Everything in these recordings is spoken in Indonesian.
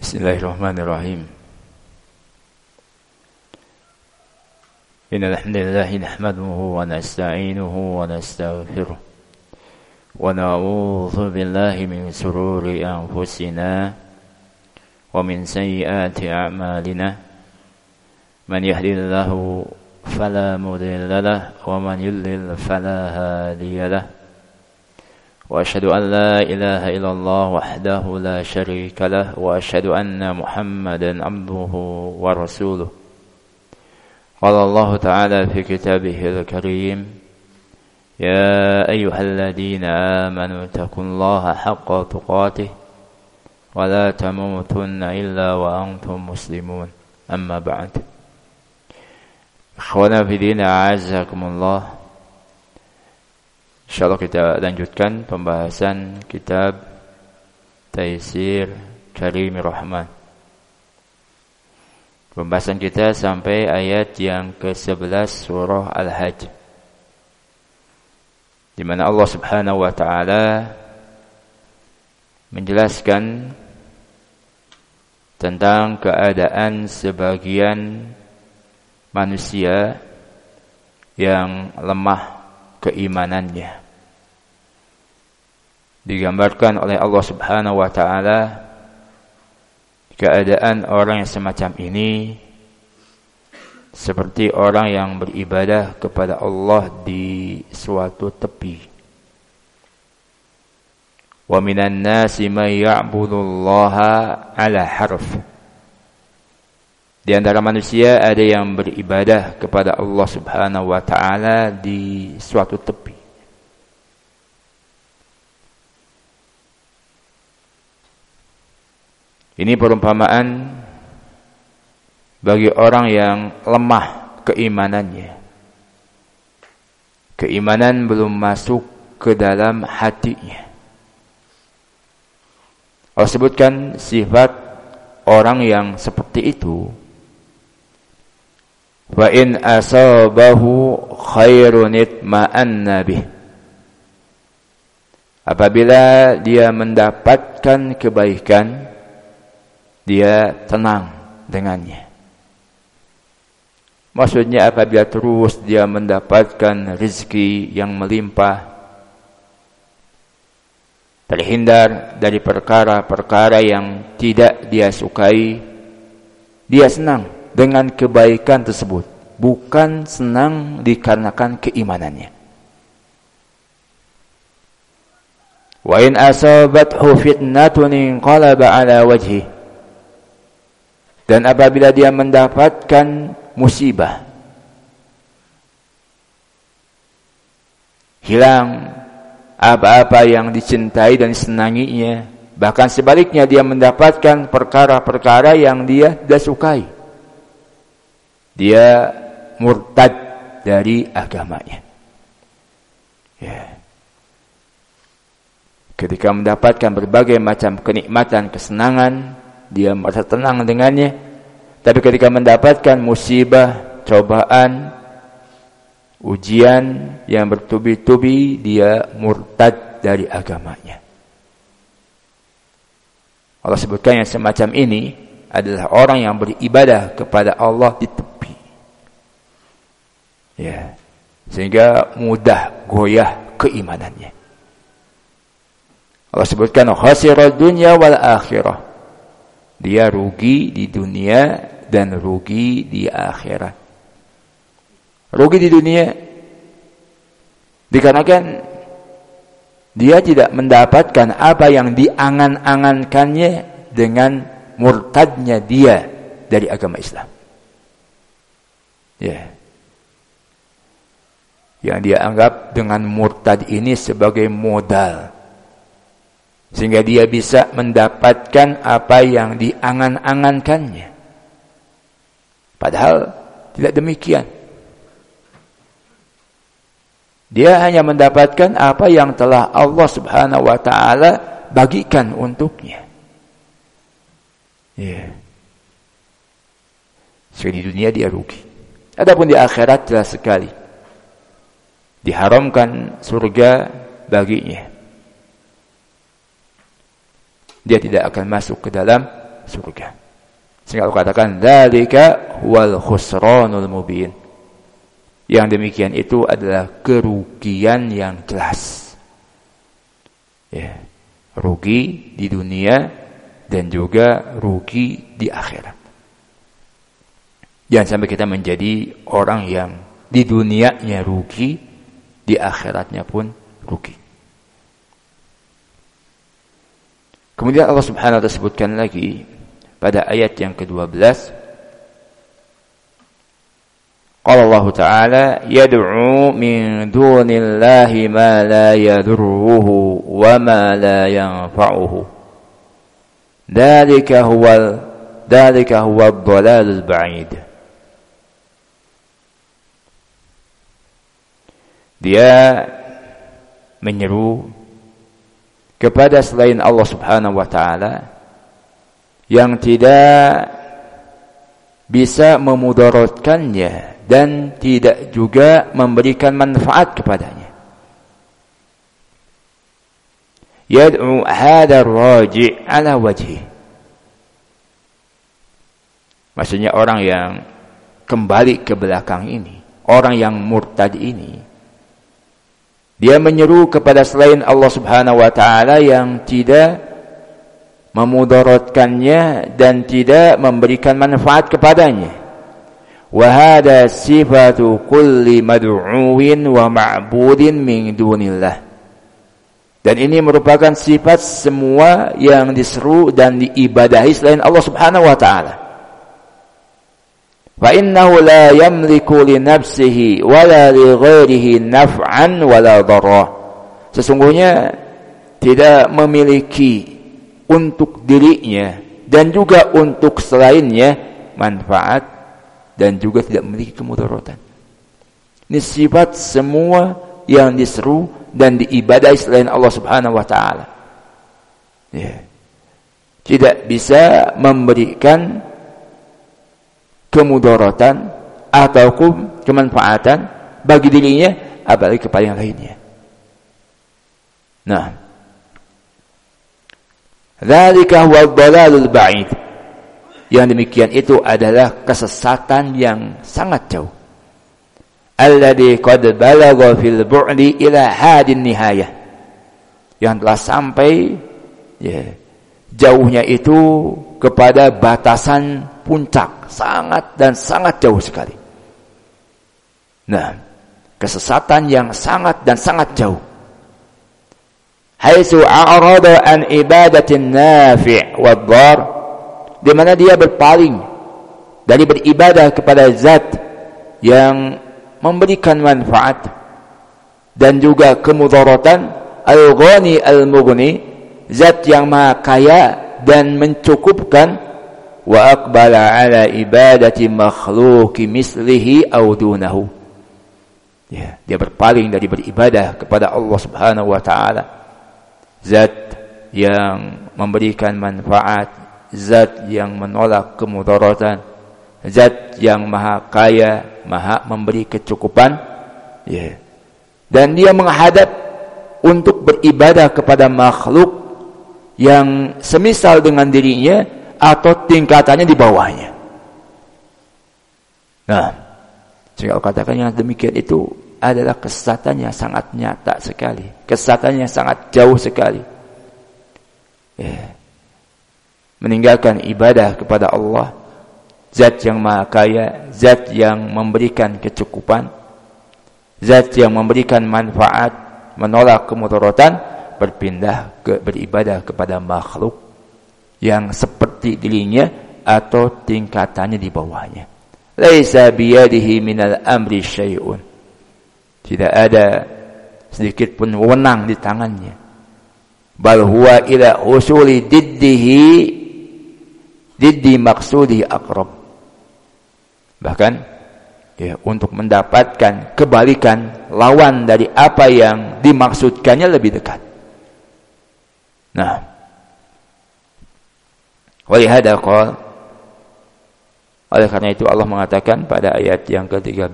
Bismillahirrahmanirrahim. Innal hamdalillah nahmaduhu wa nasta'inuhu wa nastaghfiruh wa na'udzu billahi min shururi anfusina wa min sayyiati a'malina. Man yahdihillahu fala mudilla lahu wa man yudlil fala hadiya lahu. وأشهد أن لا إله إلا الله وحده لا شريك له وأشهد أن محمدا عبده ورسوله. قال الله تعالى في كتابه الكريم: يا أيها الذين آمنوا اتقوا الله حق تقاته ولا تموتن إلا وأنتم مسلمون. أما بعد. إخوانا في الدين أعزكم الله. InsyaAllah kita lanjutkan pembahasan kitab Taisir Karimir Rahman. Pembahasan kita sampai ayat yang ke-11 surah Al-Hajj, di mana Allah Subhanahu wa taala menjelaskan tentang keadaan sebagian manusia yang lemah keimanannya. Digambarkan oleh Allah Subhanahu wa taala keadaan orang yang semacam ini seperti orang yang beribadah kepada Allah di suatu tepi. Wa minan nasi may ya'budullaha 'ala harf. Di antara manusia ada yang beribadah kepada Allah Subhanahu wa taala di suatu tepi. Ini perumpamaan bagi orang yang lemah keimanannya. Keimanan belum masuk ke dalam hatinya. Allah sebutkan sifat orang yang seperti itu. Wa in asabahu khairun itma'anna bih. Apabila dia mendapatkan kebaikan, dia tenang dengannya. Maksudnya apabila terus dia mendapatkan rezeki yang melimpah, terhindar dari perkara-perkara yang tidak dia sukai, dia senang dengan kebaikan tersebut, bukan senang dikarenakan keimanannya. Wa in asabathu fitnatun inqalaba ala wajhi. Dan apabila dia mendapatkan musibah, hilang apa-apa yang dicintai dan disenanginya, bahkan sebaliknya dia mendapatkan perkara-perkara yang dia tidak sukai, dia murtad dari agamanya. Ya. Ketika mendapatkan berbagai macam kenikmatan, kesenangan, dia merasa tenang dengannya. Tapi ketika mendapatkan musibah, cobaan, ujian yang bertubi-tubi, dia murtad dari agamanya. Allah sebutkan yang semacam ini adalah orang yang beribadah kepada Allah di tepi. Ya, sehingga mudah goyah keimanannya. Allah sebutkan khasirad dunya wal akhirah. Dia rugi di dunia dan rugi di akhirat. Rugi di dunia dikarenakan dia tidak mendapatkan apa yang diangan-angankannya dengan murtadnya dia dari agama Islam. Ya. Yang dia anggap dengan murtad ini sebagai modal, sehingga dia bisa mendapatkan apa yang diangan-angankannya. Padahal tidak demikian. Dia hanya mendapatkan apa yang telah Allah Subhanahu wa taala bagikan untuknya. Ya. Di dunia dia rugi. Adapun di akhirat jelas sekali diharamkan surga baginya. Dia tidak akan masuk ke dalam surga. Sehingga Allah katakan dzalika huwal khusranul mubin. Yang demikian itu adalah kerugian yang jelas. Ya, rugi di dunia dan juga rugi di akhirat. Jangan sampai kita menjadi orang yang di dunianya rugi, di akhiratnya pun rugi. Kemudian Allah Subhanahu wa taala sebutkan lagi pada ayat yang ke-12, qala Allah Ta'ala yad'u min dunillahi ma la yadurruhu wa ma la yanfa'uhu dzalika huwa ad-dhalalul ba'id. Dia menyeru kepada selain Allah Subhanahu wa taala yang tidak bisa memudaratkannya dan tidak juga memberikan manfaat kepadanya. Yad'u hadha ar-raji' ala wajhi. Maksudnya orang yang kembali ke belakang ini, orang yang murtad ini, dia menyeru kepada selain Allah Subhanahu wa taala yang tidak memudaratkannya dan tidak memberikan manfaat kepadanya. Wa hada sifatu kulli mad'uwin wa ma'budin min dunillah. Dan ini merupakan sifat semua yang diseru dan diibadahi selain Allah Subhanahu wa taala. Fa innahu la yamliku li nafsihi wala li ghairihi naf'an wala dharra. Sesungguhnya tidak memiliki untuk dirinya dan juga untuk selainnya manfaat dan juga tidak memiliki kemudaratan. Ini sifat semua yang diseru dan diibadahi selain Allah Subhanahu wa taala. Ya. Tidak bisa memberikan kemudaratan ataupun kemanfaatan bagi dirinya apalagi kepada yang lainnya. Nah, dzalika huwa ad-dhalalul ba'id. Yang demikian itu adalah kesesatan yang sangat jauh. Alladzi qad balagha fil bu'di ila hadin nihayah. Yang telah sampai jauhnya itu kepada batasan puncak, sangat dan sangat jauh sekali. Nah, kesesatan yang sangat dan sangat jauh. Haitsu a'rada an ibadatin nafi' wad-dhar, di mana dia berpaling dari beribadah kepada zat yang memberikan manfaat dan juga kemudaratan, al-ghani al-mughni, zat yang maha kaya dan mencukupkan, wa aqbala ala ibadati makhluqi mislihi aw dunahu. Ya, dia berpaling dari beribadah kepada Allah Subhanahu wa taala, zat yang memberikan manfaat, zat yang menolak kemudaratan, zat yang maha kaya, maha memberi kecukupan, ya. Dan dia menghadap untuk beribadah kepada makhluk yang semisal dengan dirinya atau tingkatannya di bawahnya. Nah, jika katakan yang demikian itu adalah kesesatan yang sangat nyata sekali, kesesatan yang sangat jauh sekali. Ya. Meninggalkan ibadah kepada Allah, zat yang maha kaya, zat yang memberikan kecukupan, zat yang memberikan manfaat, menolak kemudaratan, berpindah ke beribadah kepada makhluk yang seperti dirinya atau tingkatannya di bawahnya. Laisa biyadihi minal amri syai'un. Tidak ada sedikit pun wewenang di tangannya. Bal huwa ila usuli diddi maksudi aqrab. Bahkan ya, untuk mendapatkan kebalikan lawan dari apa yang dimaksudkannya lebih dekat. Nah, walihada qala, oleh karena itu Allah mengatakan pada ayat yang ke-13,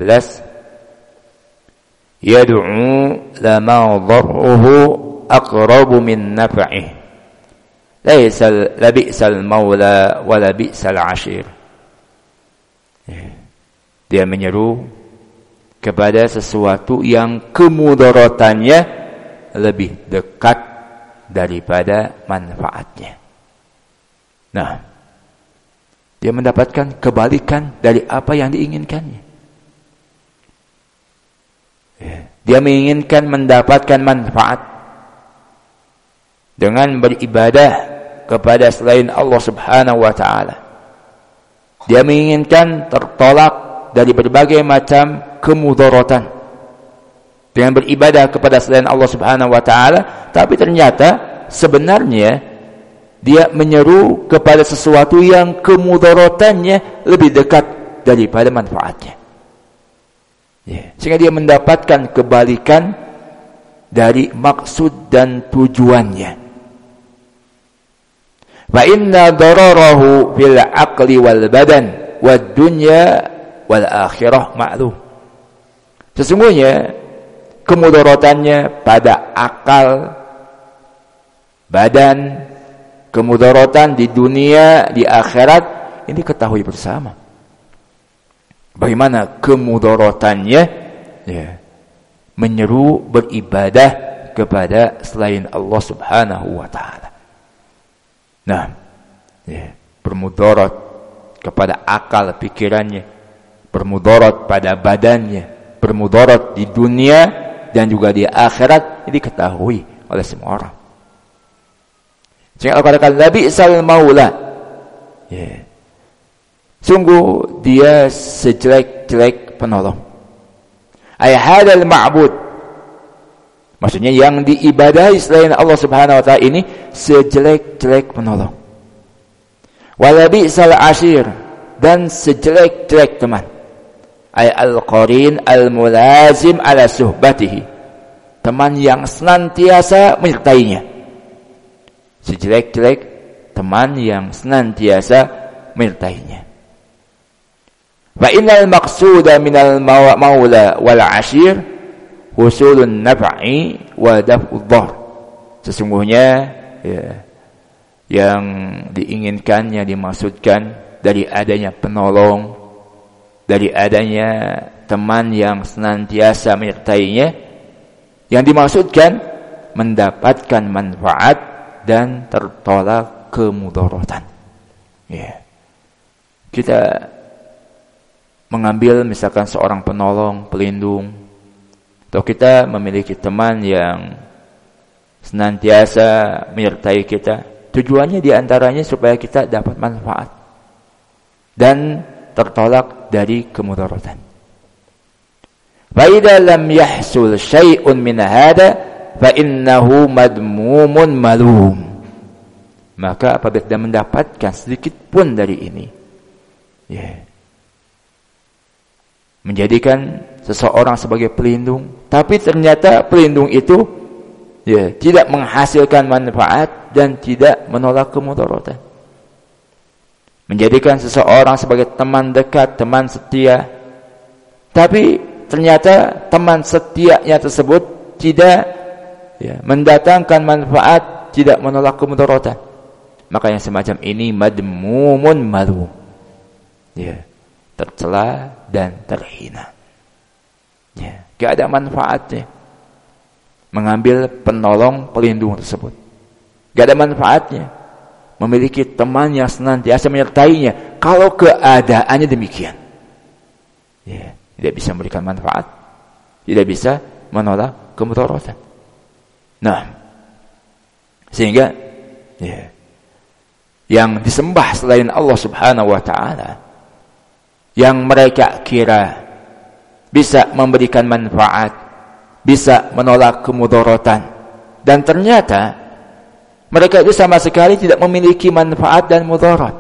yad'u lama dharruhu aqrabu min naf'ih labi'sal maula wa labi'sal ashir. Dia menyeru kepada sesuatu yang kemudaratannya lebih dekat daripada manfaatnya. Nah, dia mendapatkan kebalikan dari apa yang diinginkannya. Dia menginginkan mendapatkan manfaat dengan beribadah kepada selain Allah Subhanahu wa taala. Dia menginginkan tertolak dari berbagai macam kemudaratan dengan beribadah kepada selain Allah Subhanahu wa taala, tapi ternyata sebenarnya dia menyeru kepada sesuatu yang kemudaratannya lebih dekat daripada manfaatnya. Sehingga dia mendapatkan kebalikan dari maksud dan tujuannya. Fa inna dararahu fil aqli wal badan wad dunya wal akhirah ma'lum. Sesungguhnya kemudaratannya pada akal, badan, kemudaratan di dunia, di akhirat, ini ketahui bersama. Bagaimana kemudaratannya? Menyeru beribadah kepada selain Allah Subhanahu wa taala. Nah, bermudarat kepada akal pikirannya, bermudarat pada badannya, bermudarat di dunia dan juga di akhirat, ini diketahui oleh semua orang. Sehingga Allah katakan labi'sal maula. Sungguh dia sejelek-jelek penolong. Ay hadal ma'bud. Maksudnya yang diibadahi selain Allah Subhanahu wa taala ini sejelek-jelek penolong. Walabi'sal ashir, dan sejelek-jelek teman. Ay al-qarin al-mulazim ala suhbatihi. Teman yang senantiasa menyertainya. Sejelek-jelek teman yang senantiasa menyertainya. Fa innal maqsuda minal maula wal ashir husulun naf'i wa daf'ud dhar. Sesungguhnya yang diinginkan, yang dimaksudkan dari adanya penolong, dari adanya teman yang senantiasa menyertainya, yang dimaksudkan mendapatkan manfaat dan tertolak kemudaratan. Kita mengambil misalkan seorang penolong, pelindung, atau kita memiliki teman yang senantiasa menyertai kita, tujuannya diantaranya supaya kita dapat manfaat dan tertolak dari kemudaratan. Fa idza lam yahsul syai'un min hada fa innahu madmumun malum. Maka apabila tidak mendapatkan sedikit pun dari ini, menjadikan seseorang sebagai pelindung, tapi ternyata pelindung itu tidak menghasilkan manfaat dan tidak menolak kemudaratan. Menjadikan seseorang sebagai teman dekat, teman setia, tapi ternyata teman setianya tersebut tidak mendatangkan manfaat, tidak menolak kemudaratan. Maka yang semacam ini madmumun malum, tercela dan terhina. Tidak ada manfaatnya mengambil penolong pelindung tersebut. Tidak ada manfaatnya memiliki teman yang senantiasa menyertainya kalau keadaannya demikian. Tidak bisa memberikan manfaat, tidak bisa menolak kemudaratan. Nah, sehingga yang disembah selain Allah Subhanahu wa taala, yang mereka kira bisa memberikan manfaat, bisa menolak kemudaratan, dan ternyata mereka itu sama sekali tidak memiliki manfaat dan mudarat.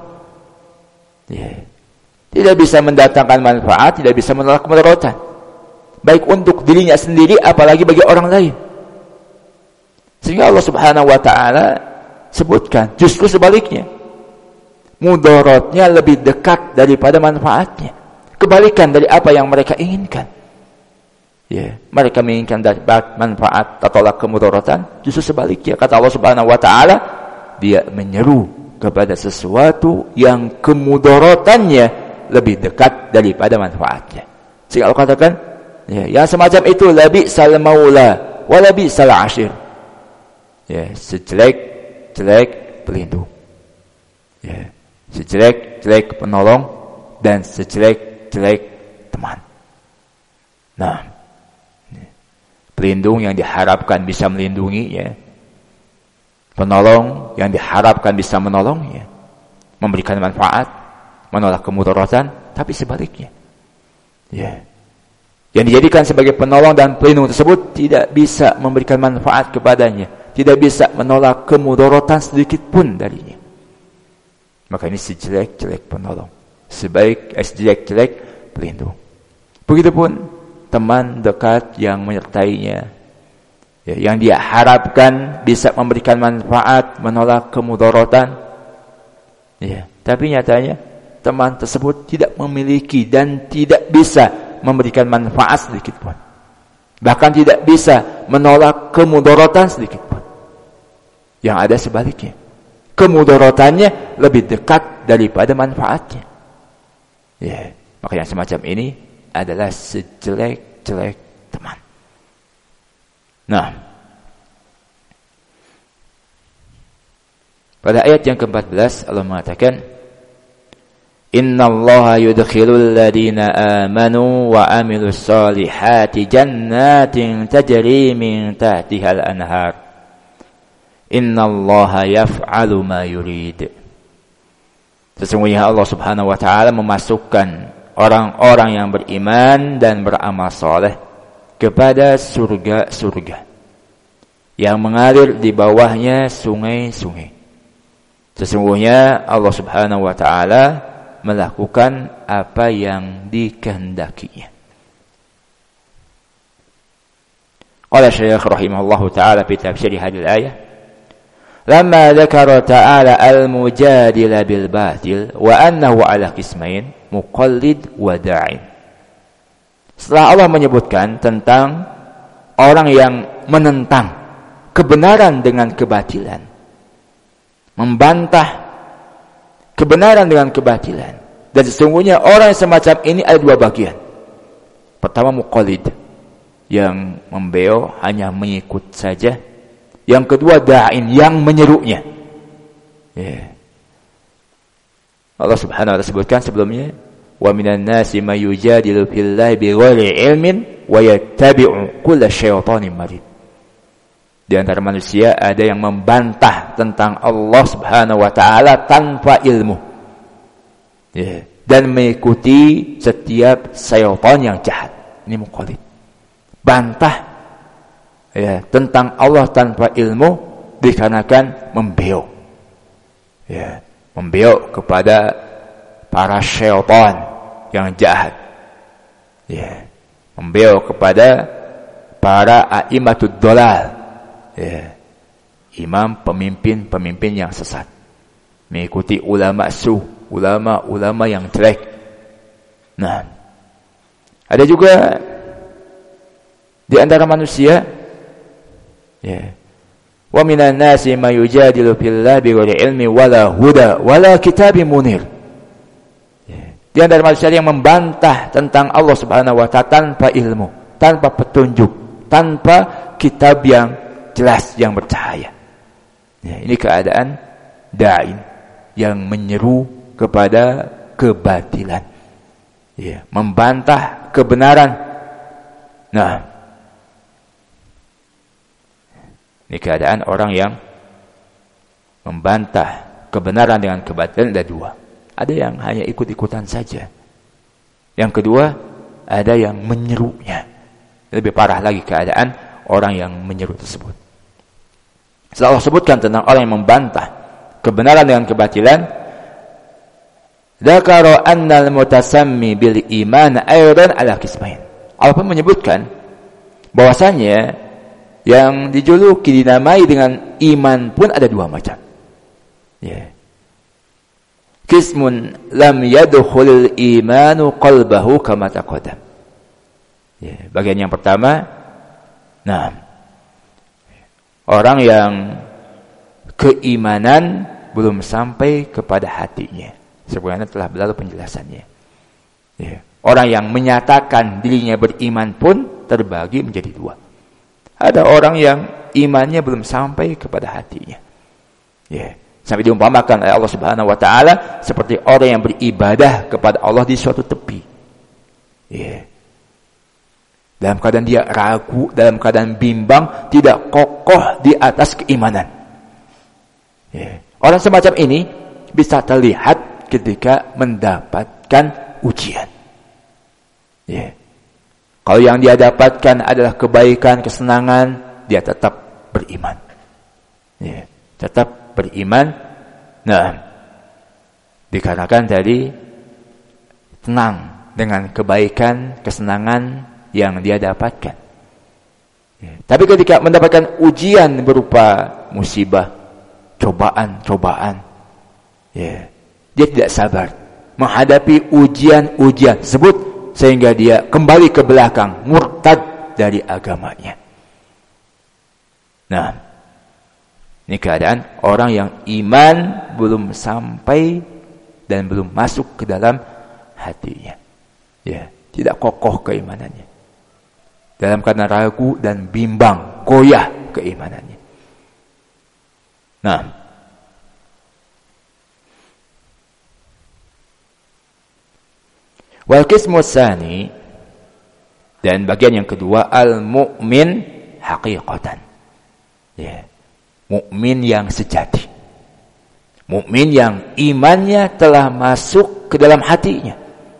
Tidak bisa mendatangkan manfaat, tidak bisa menolak kemudaratan, baik untuk dirinya sendiri apalagi bagi orang lain. Sehingga Allah Subhanahu wa taala sebutkan justru sebaliknya, mudaratnya lebih dekat daripada manfaatnya, kebalikan dari apa yang mereka inginkan. Mereka menginginkan dapat manfaat, tertolak kemudaratan, justru sebaliknya. Kata Allah Subhanahu wa taala, dia menyeru kepada sesuatu yang kemudaratannya lebih dekat daripada manfaatnya. Sehingga Allah katakan, ya, yang semacam itu labi'sal maula wa labi'sal ashir. Ya, sejelek-jelek pelindung. Ya, sejelek-jelek penolong dan sejelek-jelek teman. Nah, pelindung yang diharapkan bisa melindungi, ya. Penolong yang diharapkan bisa menolong, ya. Memberikan manfaat, menolak kemudaratan, tapi sebaliknya. Ya. Yang dijadikan sebagai penolong dan pelindung tersebut tidak bisa memberikan manfaat kepadanya, tidak bisa menolak kemudaratan sedikit pun darinya. Maka ini sejelek-jelek penolong, sejelek-jelek pelindung. Begitupun teman dekat yang menyertainya, ya, yang dia harapkan bisa memberikan manfaat, menolak kemudaratan, ya, tapi nyatanya teman tersebut tidak memiliki dan tidak bisa memberikan manfaat sedikit pun, bahkan tidak bisa menolak kemudaratan sedikit pun. Yang ada sebaliknya, kemudaratannya lebih dekat daripada manfaatnya. Ya, maka yang semacam ini adalah sejelek-jelek teman. Nah, pada ayat yang ke-14 Allah mengatakan, innallaha yudkhilul ladina amanu wa amilus solihati jannatin tajri min tahtihal anhar. Innallaha yaf'alu ma yurid. Sesungguhnya Allah Subhanahu wa taala memasukkan orang-orang yang beriman dan beramal saleh kepada surga-surga yang mengalir di bawahnya sungai-sungai. Sesungguhnya Allah Subhanahu wa taala melakukan apa yang dikehendakinya. Qala Syekh rahimahullahu taala fi tafsir hadhihi al-ayah, lamma dzakara ta'ala al-mujadila bil batil wa annahu ala qismain muqallid wa da'in. Setelah Allah menyebutkan tentang orang yang menentang kebenaran dengan kebatilan, membantah kebenaran dengan kebatilan, dan sesungguhnya orang yang semacam ini ada dua bagian. Pertama, muqallid, yang membeo, hanya mengikut saja. Yang kedua, da'in, yang menyerunya. Yeah. Allah Subhanahu wa ta'ala sebutkan sebelumnya, wa minan nasi may yujadilu fillahi bighairi ilmin wa yattabi'u kulla syaitanin marid. Di antara manusia ada yang membantah tentang Allah Subhanahu wa ta'ala tanpa ilmu, yeah, dan mengikuti setiap syaitan yang jahat. Ini muqallid, bantah, ya, tentang Allah tanpa ilmu dikarenakan membeo, ya, membeo kepada para syaitan yang jahat, ya, membeo kepada para a'immatud dhalal, ya, imam pemimpin yang sesat, mengikuti ulama ulama yang jelek. Nah, ada juga di antara manusia, ya, wa minan nasi may yujadilu fillahi bighairi ilmi wala huda wala kitabim munir. Ya, di antara manusia yang membantah tentang Allah Subhanahu wa ta'ala tanpa ilmu, tanpa petunjuk, tanpa kitab yang jelas yang bercahaya. Ya, ini keadaan da'in yang menyeru kepada kebatilan, ya, membantah kebenaran. Nah, ini keadaan orang yang membantah kebenaran dengan kebatilan. Ada dua. Ada yang hanya ikut-ikutan saja. Yang kedua, ada yang menyerunya. Lebih parah lagi keadaan orang yang menyeru tersebut. Setelah Allah sebutkan tentang orang yang membantah kebenaran dengan kebatilan, dzakara annal mutasammi bil iman aydan ala qismain. Allah pun menyebutkan bahwasanya yang dijuluki dinamai dengan iman pun ada dua macam. Ya. Qismun lam yadkhulul imanu qalbahu kama taqaddam. Ya, bagian yang pertama, nah, orang yang keimanan belum sampai kepada hatinya. Sebagaimana telah berlalu penjelasannya. Ya. Orang yang menyatakan dirinya beriman pun terbagi menjadi dua. Ada orang yang imannya belum sampai kepada hatinya. Ya. Sampai diumpamakan oleh Allah Subhanahu wa taala seperti orang yang beribadah kepada Allah di suatu tepi. Ya. Dalam keadaan dia ragu, dalam keadaan bimbang, tidak kokoh di atas keimanan. Ya. Orang semacam ini bisa terlihat ketika mendapatkan ujian. Ya. Kalau yang dia dapatkan adalah kebaikan, kesenangan, dia tetap beriman. Ya. Tetap beriman. Nah, dikarenakan tadi tenang dengan kebaikan, kesenangan yang dia dapatkan. Ya. Tapi ketika mendapatkan ujian berupa musibah, cobaan, ya, dia tidak sabar menghadapi ujian-ujian tersebut sehingga dia kembali ke belakang, murtad dari agamanya. Nah, ini keadaan orang yang iman belum sampai dan belum masuk ke dalam hatinya. Ya, tidak kokoh keimanannya. Dalam keadaan ragu dan bimbang, goyah keimanannya. Nah, wal qismu tsani, dan bagian yang kedua al-mu'min haqiqatan. Ya. Mukmin yang sejati. Mukmin yang imannya telah masuk ke dalam hatinya.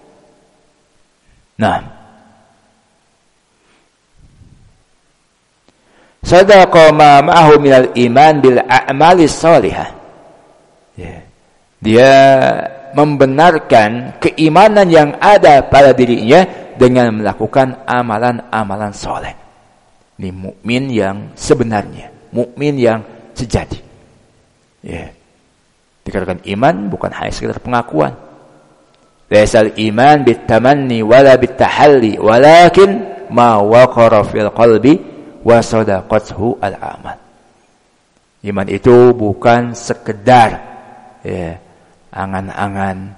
Nah, sadaqa ma ma'ahu minal iman bil a'mali shalihah. Ya. Dia membenarkan keimanan yang ada pada dirinya dengan melakukan amalan-amalan soleh. Ini mukmin yang sebenarnya, mukmin yang sejati. Ya. Dikatakan iman bukan hanya sekedar pengakuan. Laisal iman bitamanni wala bitahalli walakin ma waqara fil qalbi wa sadaqathu al-amal. Iman itu bukan sekedar ya, angan-angan,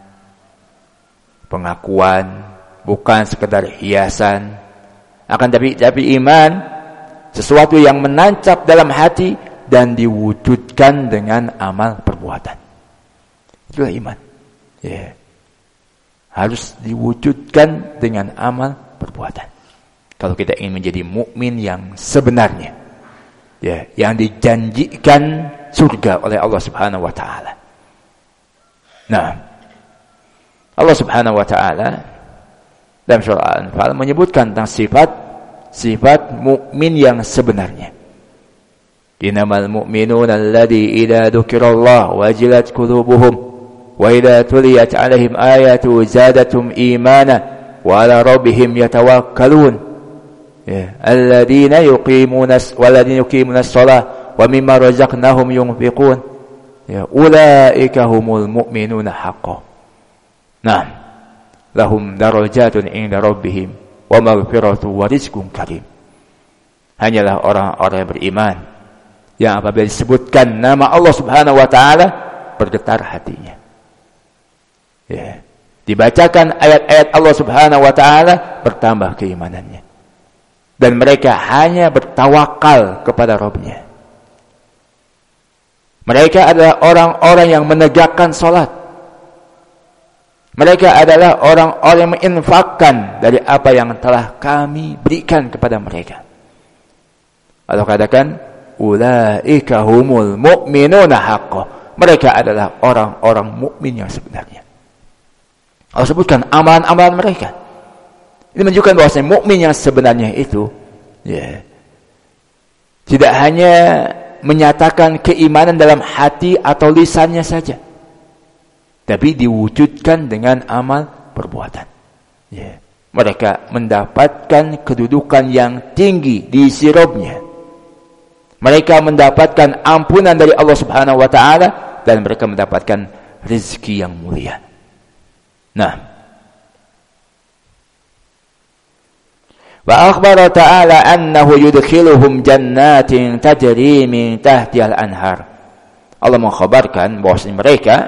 pengakuan, bukan sekedar hiasan. Akan tapi iman sesuatu yang menancap dalam hati dan diwujudkan dengan amal perbuatan. Itulah iman. Ya. Harus diwujudkan dengan amal perbuatan. Kalau kita ingin menjadi mukmin yang sebenarnya, ya, yang dijanjikan surga oleh Allah Subhanahu wa taala. Nah, Allah Subhanahu wa taala dalam surah Al-Anfal menyebutkan tentang sifat mukmin yang sebenarnya. Innamal mu'minuna alladzi idza dzukirallahu wajilat qulubuhum wa idza tuliyat 'alaihim ayatu zadatum imana wa 'ala rabbihim yatawakkalun. Ya, alladzina yuqimuna as-shalah wa mimma razaqnahum yunfiqun. Ya, ulaika humul mu'minuna haqqan. Nah, lahum darajatun 'inda rabbihim wa maghfiratu wa rizqun karim. Hanyalah orang-orang yang beriman yang apabila disebutkan nama Allah Subhanahu wa taala bergetar hatinya. Ya. Dibacakan ayat-ayat Allah Subhanahu wa taala bertambah keimanannya. Dan mereka hanya bertawakal kepada Rabb-Nya. Mereka adalah orang-orang yang menegakkan salat. Mereka adalah orang-orang yang menginfakkan dari apa yang telah kami berikan kepada mereka. Allah katakan, ulaika humul mu'minuna haqqan. Mereka adalah orang-orang mukmin yang sebenarnya. Allah sebutkan amalan-amalan mereka. Ini menunjukkan bahwasanya mukmin yang sebenarnya itu, ya, tidak hanya menyatakan keimanan dalam hati atau lisannya saja, tapi diwujudkan dengan amal perbuatan. Ya. Mereka mendapatkan kedudukan yang tinggi di sisi Rabb-Nya. Mereka mendapatkan ampunan dari Allah Subhanahu wa taala dan mereka mendapatkan rezeki yang mulia. Nah, wa akhbara ta'ala annahu yudkhiluhum jannatin tajri min tahtiha al-anhar. Allah mengkhabarkan bahwasanya mereka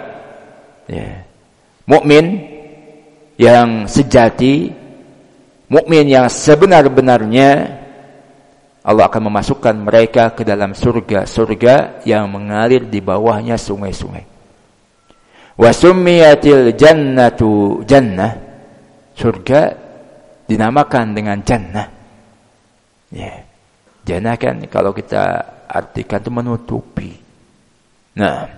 mukmin yang sejati, mukmin yang sebenar-benarnya, Allah akan memasukkan mereka ke dalam surga-surga yang mengalir di bawahnya sungai-sungai. Wa summiyatil jannatu jannah, surga dinamakan dengan jannah. Jannah kan kalau kita artikan itu menutupi. Nah,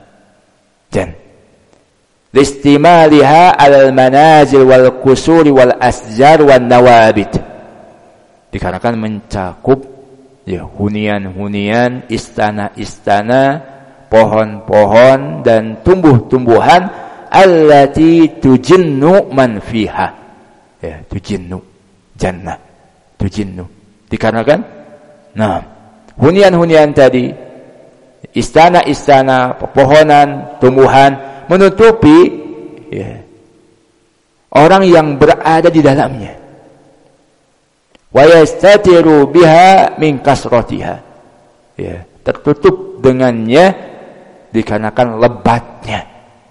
listimaliha alal manazil wal qusuri wal asjar wan nawabit, dikarenakan mencakup hunian-hunian, istana-istana, pohon-pohon dan tumbuh-tumbuhan allati tujinnu man fiha. Tujinnu jannah, tujinnu dikarenakan hunian-hunian tadi, istana-istana, pepohonan, tumbuhan menutupi orang yang berada di dalamnya. Wa yastatiru biha min kasratiha, tertutup dengannya dikarenakan lebatnya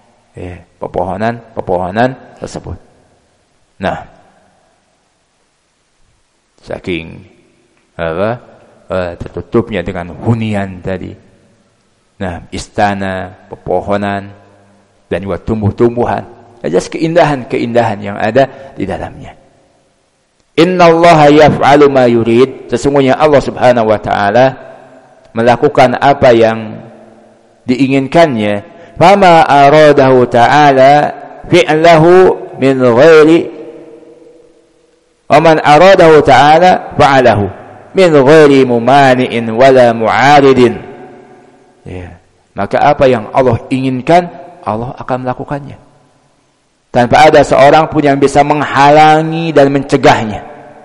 pepohonan tersebut. Nah, saking tertutupnya dengan hunian tadi, istana, pepohonan dan juga tumbuh-tumbuhan, aja keindahan-keindahan yang ada di dalamnya. Innallaha yaf'alu ma yurid, sesungguhnya Allah Subhanahu wa taala melakukan apa yang diinginkannya. Fama aradahu ta'ala fi'lahu min ghairi wa man aradahu ta'ala fa'alahu min ghairi mumani'in wala mu'aridin. Maka apa yang Allah inginkan, Allah akan melakukannya tanpa ada seorang pun yang bisa menghalangi dan mencegahnya.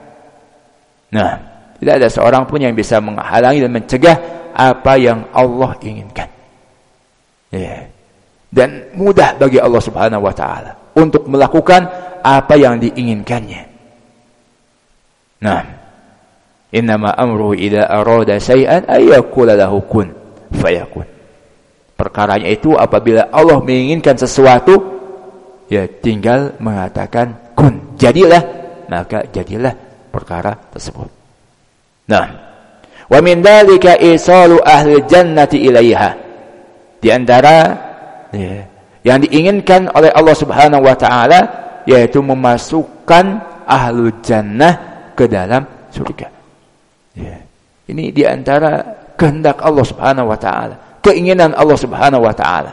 Tidak ada seorang pun yang bisa menghalangi dan mencegah apa yang Allah inginkan. Dan mudah bagi Allah Subhanahu wa taala untuk melakukan apa yang diinginkannya. Innama amruhu idza arada syai'an ay yaqula lahu kun fayakun. Perkaranya itu apabila Allah menginginkan sesuatu, tinggal mengatakan kun, jadilah, maka jadilah perkara tersebut. Wa min dzalika isalu ahli jannati ilaiha, di antara yang diinginkan oleh Allah Subhanahu wa taala yaitu memasukkan ahlu jannah ke dalam surga. Ini di antara kehendak Allah Subhanahu wa taala, keinginan Allah Subhanahu wa taala.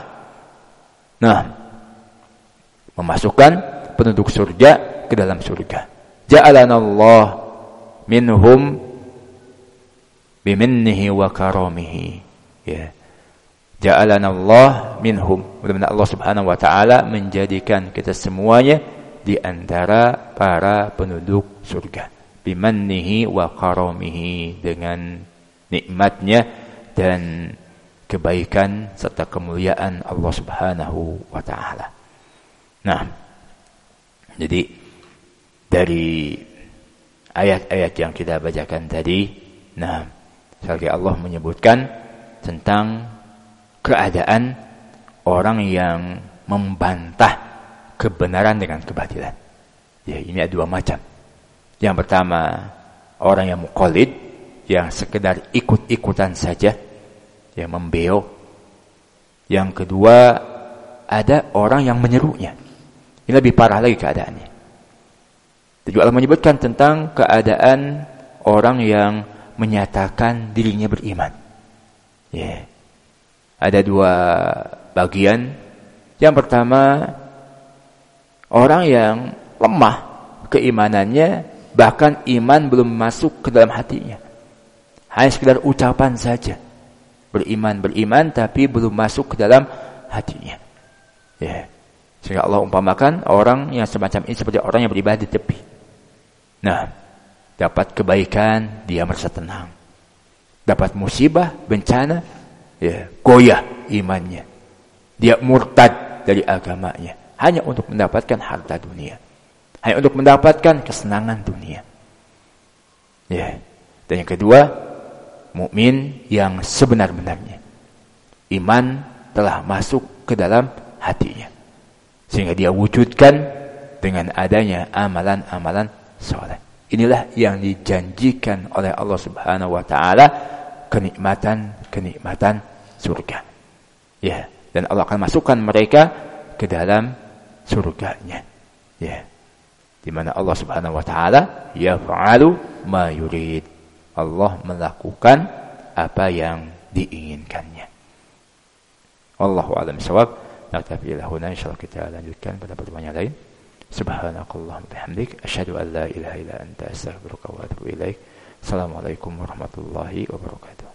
Memasukkan penduduk surga ke dalam surga. Ja'alanallah minhum biminnihi wa karamihi. Ja'alanallah minhum, mudah-mudahan Allah Subhanahu wa taala menjadikan kita semuanya di antara para penduduk surga. Bimannihi wa karamihi, dengan nikmatnya dan kebaikan serta kemuliaan Allah Subhanahu wa taala. Jadi dari ayat-ayat yang kita bacakan tadi, sekali Allah menyebutkan tentang keadaan orang yang membantah kebenaran dengan kebatilan. Ini ada dua macam. Yang pertama, orang yang muqallid, yang sekedar ikut-ikutan saja, yang membeo. Yang kedua, ada orang yang menyerunya. Ini lebih parah lagi keadaannya. Jadi Allah menyebutkan tentang keadaan orang yang menyatakan dirinya beriman. Ada dua bagian. Yang pertama, orang yang lemah keimanannya, bahkan iman belum masuk ke dalam hatinya. Hanya sekedar ucapan saja. Beriman, tapi belum masuk ke dalam hatinya. Sehingga Allah umpamakan orang yang semacam ini seperti orang yang beribadah di tepi. Dapat kebaikan, dia merasa tenang. Dapat musibah, bencana, goyah imannya. Dia murtad dari agamanya hanya untuk mendapatkan harta dunia, hanya untuk mendapatkan kesenangan dunia. Dan yang kedua, mukmin yang sebenar-benarnya, iman telah masuk ke dalam hatinya. Sehingga dia wujudkan dengan adanya amalan-amalan soleh. Inilah yang dijanjikan oleh Allah Subhanahu wa taala, kenikmatan surga. Ya, dan Allah akan masukkan mereka ke dalam surganya. Ya. Di mana Allah Subhanahu wa taala yaf'alu ma yurid. Allah melakukan apa yang diinginkannya. Wallahu a'lam bishawab. Naktafi ila huna, insyaallah kita lanjutkan pada pertemuan yang lain. Subhanakallahumma bihamdik asyhadu an la ilaha illa anta astaghfiruka wa atubu ilaik. Assalamualaikum warahmatullahi wabarakatuh.